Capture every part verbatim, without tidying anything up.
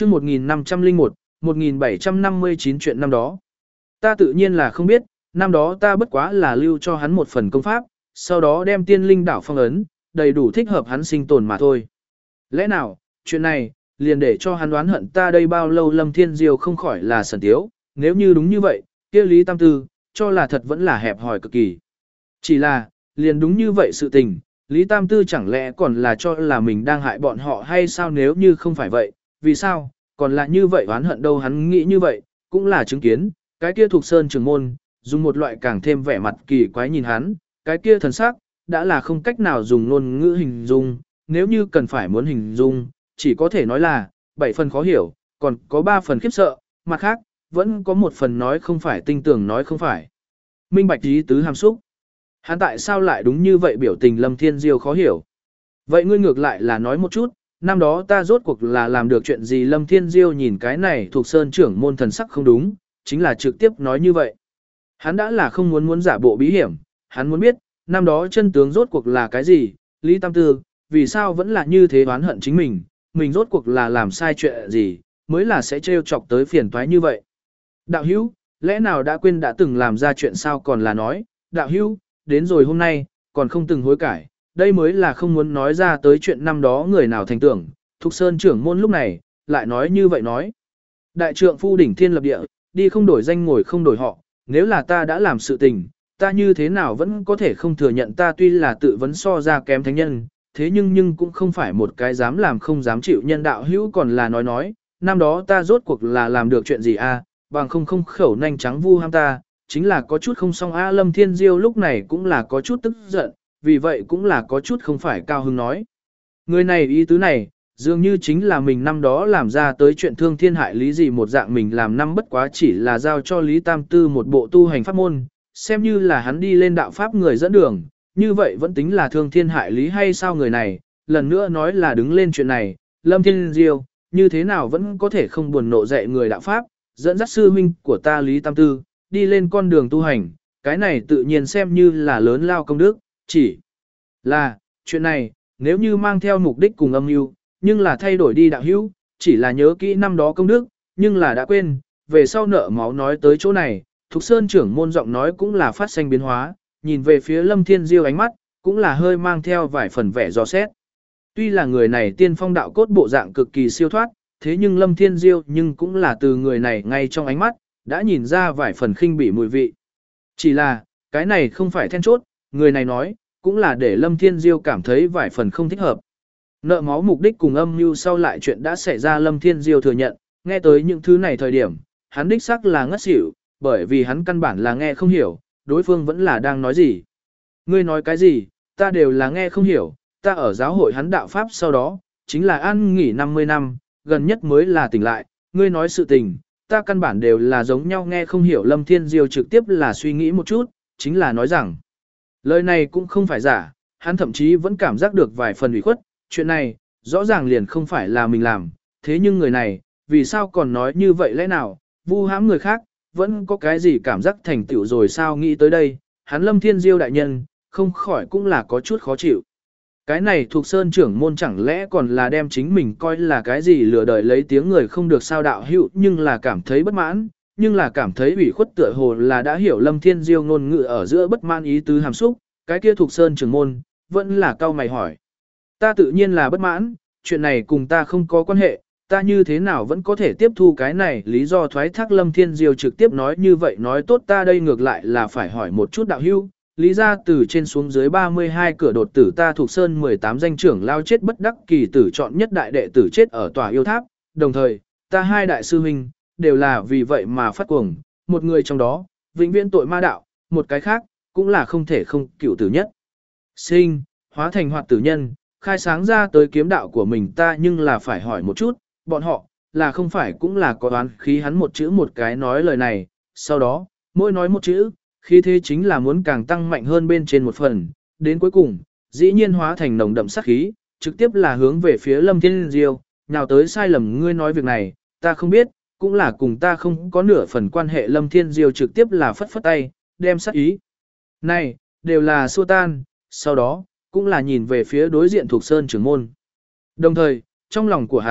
chương một nghìn năm trăm lẻ một, một nghìn bảy trăm năm mươi chín chuyện năm đó. Ta tự nhiên là không biết, năm đó ta bất quá là lưu cho hắn một phần công pháp, sau đó đem tiên linh đảo phong ấn, đầy đủ thích hợp hắn sinh tồn mà thôi. Lẽ nào, chuyện này, liền để cho hắn đoán hận ta đây bao lâu Lâm Thiên Diêu không khỏi là sần tiếu, nếu như đúng như vậy, kia Lý Tam Tư, cho là thật vẫn là hẹp hòi cực kỳ. Chỉ là, liền đúng như vậy sự tình, Lý Tam Tư chẳng lẽ còn là cho là mình đang hại bọn họ hay sao nếu như không phải vậy, vì sao, còn là như vậy oán hận đâu hắn nghĩ như vậy, cũng là chứng kiến, cái kia thuộc sơn trường môn, dùng một loại càng thêm vẻ mặt kỳ quái nhìn hắn, cái kia thần sắc, đã là không cách nào dùng ngôn ngữ hình dung, nếu như cần phải muốn hình dung, chỉ có thể nói là, bảy phần khó hiểu, còn có ba phần khiếp sợ, mặt khác, vẫn có một phần nói không phải tinh tưởng nói không phải. Minh bạch ý tứ hàm xúc. Hắn tại sao lại đúng như vậy biểu tình Lâm Thiên Diêu khó hiểu. Vậy ngươi ngược lại là nói một chút, năm đó ta rốt cuộc là làm được chuyện gì Lâm Thiên Diêu nhìn cái này thuộc sơn trưởng môn thần sắc không đúng, chính là trực tiếp nói như vậy. Hắn đã là không muốn muốn giả bộ bí hiểm, hắn muốn biết, năm đó chân tướng rốt cuộc là cái gì, Lý Tam Tư, vì sao vẫn là như thế oán hận chính mình, mình rốt cuộc là làm sai chuyện gì, mới là sẽ trêu chọc tới phiền toái như vậy. Đạo hữu, lẽ nào đã quên đã từng làm ra chuyện sao còn là nói, đạo hữu, đến rồi hôm nay, còn không từng hối cải, đây mới là không muốn nói ra tới chuyện năm đó người nào thành tưởng, Thục Sơn trưởng môn lúc này, lại nói như vậy nói. Đại trượng phu đỉnh thiên lập địa, đi không đổi danh ngồi không đổi họ, nếu là ta đã làm sự tình, ta như thế nào vẫn có thể không thừa nhận ta tuy là tự vấn so ra kém thánh nhân, thế nhưng nhưng cũng không phải một cái dám làm không dám chịu nhân đạo hữu còn là nói nói, năm đó ta rốt cuộc là làm được chuyện gì a, bằng không không khẩu nanh trắng vu ham ta, chính là có chút không xong a Lâm Thiên Diêu lúc này cũng là có chút tức giận, vì vậy cũng là có chút không phải cao hứng nói. Người này ý tứ này, dường như chính là mình năm đó làm ra tới chuyện thương thiên hại lý gì một dạng mình làm năm bất quá chỉ là giao cho Lý Tam Tư một bộ tu hành pháp môn, xem như là hắn đi lên đạo pháp người dẫn đường, như vậy vẫn tính là thương thiên hại lý hay sao người này, lần nữa nói là đứng lên chuyện này, Lâm Thiên Diêu, như thế nào vẫn có thể không buồn nộ dạy người đạo pháp, dẫn dắt sư huynh của ta Lý Tam Tư, đi lên con đường tu hành, cái này tự nhiên xem như là lớn lao công đức, chỉ là, chuyện này, nếu như mang theo mục đích cùng âm mưu, nhưng là thay đổi đi đạo hữu, chỉ là nhớ kỹ năm đó công đức, nhưng là đã quên, về sau nợ máu nói tới chỗ này, Thục Sơn trưởng môn giọng nói cũng là phát sinh biến hóa, nhìn về phía Lâm Thiên Diêu ánh mắt, cũng là hơi mang theo vài phần vẻ dò xét. Tuy là người này tiên phong đạo cốt bộ dạng cực kỳ siêu thoát, thế nhưng Lâm Thiên Diêu nhưng cũng là từ người này ngay trong ánh mắt, đã nhìn ra vài phần khinh bỉ mùi vị. Chỉ là, cái này không phải then chốt, người này nói, cũng là để Lâm Thiên Diêu cảm thấy vài phần không thích hợp. Nợ máu mục đích cùng âm mưu sau lại chuyện đã xảy ra Lâm Thiên Diêu thừa nhận, nghe tới những thứ này thời điểm, hắn đích xác là ngất xỉu, bởi vì hắn căn bản là nghe không hiểu, đối phương vẫn là đang nói gì. Ngươi nói cái gì, ta đều là nghe không hiểu, ta ở giáo hội hắn đạo Pháp sau đó, chính là an nghỉ năm mươi năm, gần nhất mới là tỉnh lại, ngươi nói sự tình, ta căn bản đều là giống nhau nghe không hiểu Lâm Thiên Diêu trực tiếp là suy nghĩ một chút, chính là nói rằng, lời này cũng không phải giả, hắn thậm chí vẫn cảm giác được vài phần ủy khuất, chuyện này, rõ ràng liền không phải là mình làm, thế nhưng người này, vì sao còn nói như vậy lẽ nào, vu hãm người khác, vẫn có cái gì cảm giác thành tựu rồi sao nghĩ tới đây, hắn Lâm Thiên Diêu đại nhân, không khỏi cũng là có chút khó chịu. Cái này thuộc sơn trưởng môn chẳng lẽ còn là đem chính mình coi là cái gì lừa đời lấy tiếng người không được sao đạo hữu nhưng là cảm thấy bất mãn, nhưng là cảm thấy ủy khuất tựa hồ là đã hiểu Lâm Thiên Diêu ngôn ngữ ở giữa bất mãn ý tứ hàm xúc, cái kia thuộc sơn trưởng môn, vẫn là cao mày hỏi. Ta tự nhiên là bất mãn, chuyện này cùng ta không có quan hệ, ta như thế nào vẫn có thể tiếp thu cái này lý do thoái thác Lâm Thiên Diêu trực tiếp nói như vậy nói tốt ta đây ngược lại là phải hỏi một chút đạo hữu. Lý ra từ trên xuống dưới ba mươi hai cửa đột tử ta thuộc sơn mười tám danh trưởng lao chết bất đắc kỳ tử chọn nhất đại đệ tử chết ở tòa yêu tháp, đồng thời, ta hai đại sư huynh, đều là vì vậy mà phát cuồng, một người trong đó, vĩnh viễn tội ma đạo, một cái khác, cũng là không thể không cựu tử nhất. Sinh, hóa thành hoạt tử nhân, khai sáng ra tới kiếm đạo của mình ta nhưng là phải hỏi một chút, bọn họ, là không phải cũng là có đoán khí hắn một chữ một cái nói lời này, sau đó, mỗi nói một chữ, khí thế chính là muốn càng tăng mạnh hơn bên trên một phần, đến cuối cùng, dĩ nhiên hóa thành nồng đậm sát khí, trực tiếp là hướng về phía Lâm Thiên Diêu, nào tới sai lầm ngươi nói việc này, ta không biết, cũng là cùng ta không có nửa phần quan hệ Lâm Thiên Diêu trực tiếp là phất phất tay, đem sát ý. Này, đều là xua tan, sau đó, cũng là nhìn về phía đối diện thuộc sơn trưởng môn. Đồng thời, trong lòng của hắn,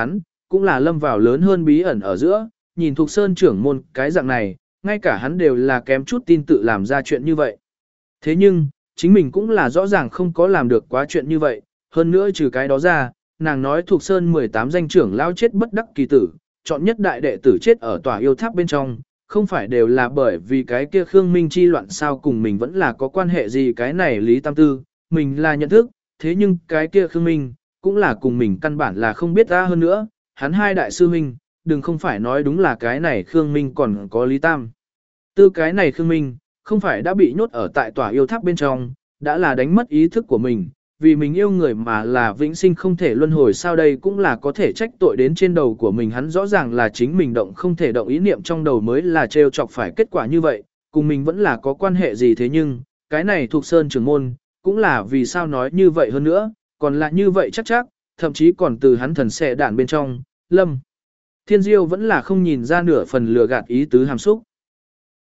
cũng là lâm vào lớn hơn bí ẩn ở giữa, nhìn Thục Sơn trưởng môn cái dạng này, ngay cả hắn đều là kém chút tin tự làm ra chuyện như vậy. Thế nhưng, chính mình cũng là rõ ràng không có làm được quá chuyện như vậy, hơn nữa trừ cái đó ra, nàng nói Thục Sơn mười tám danh trưởng lao chết bất đắc kỳ tử, chọn nhất đại đệ tử chết ở tòa yêu tháp bên trong, không phải đều là bởi vì cái kia Khương Minh chi loạn sao cùng mình vẫn là có quan hệ gì cái này Lý Tam Tư, mình là nhận thức, thế nhưng cái kia Khương Minh, cũng là cùng mình căn bản là không biết ra hơn nữa, hắn hai đại sư huynh, đừng không phải nói đúng là cái này Khương Minh còn có Lý Tam. Tư cái này Khương Minh, không phải đã bị nhốt ở tại tòa yêu tháp bên trong, đã là đánh mất ý thức của mình, vì mình yêu người mà là vĩnh sinh không thể luân hồi sao đây cũng là có thể trách tội đến trên đầu của mình hắn rõ ràng là chính mình động không thể động ý niệm trong đầu mới là trêu chọc phải kết quả như vậy, cùng mình vẫn là có quan hệ gì thế nhưng, cái này thuộc Sơn trưởng môn, cũng là vì sao nói như vậy hơn nữa, còn là như vậy chắc chắc, thậm chí còn từ hắn thần xe đạn bên trong, lâm. Thiên Diêu vẫn là không nhìn ra nửa phần lừa gạt ý tứ hàm xúc.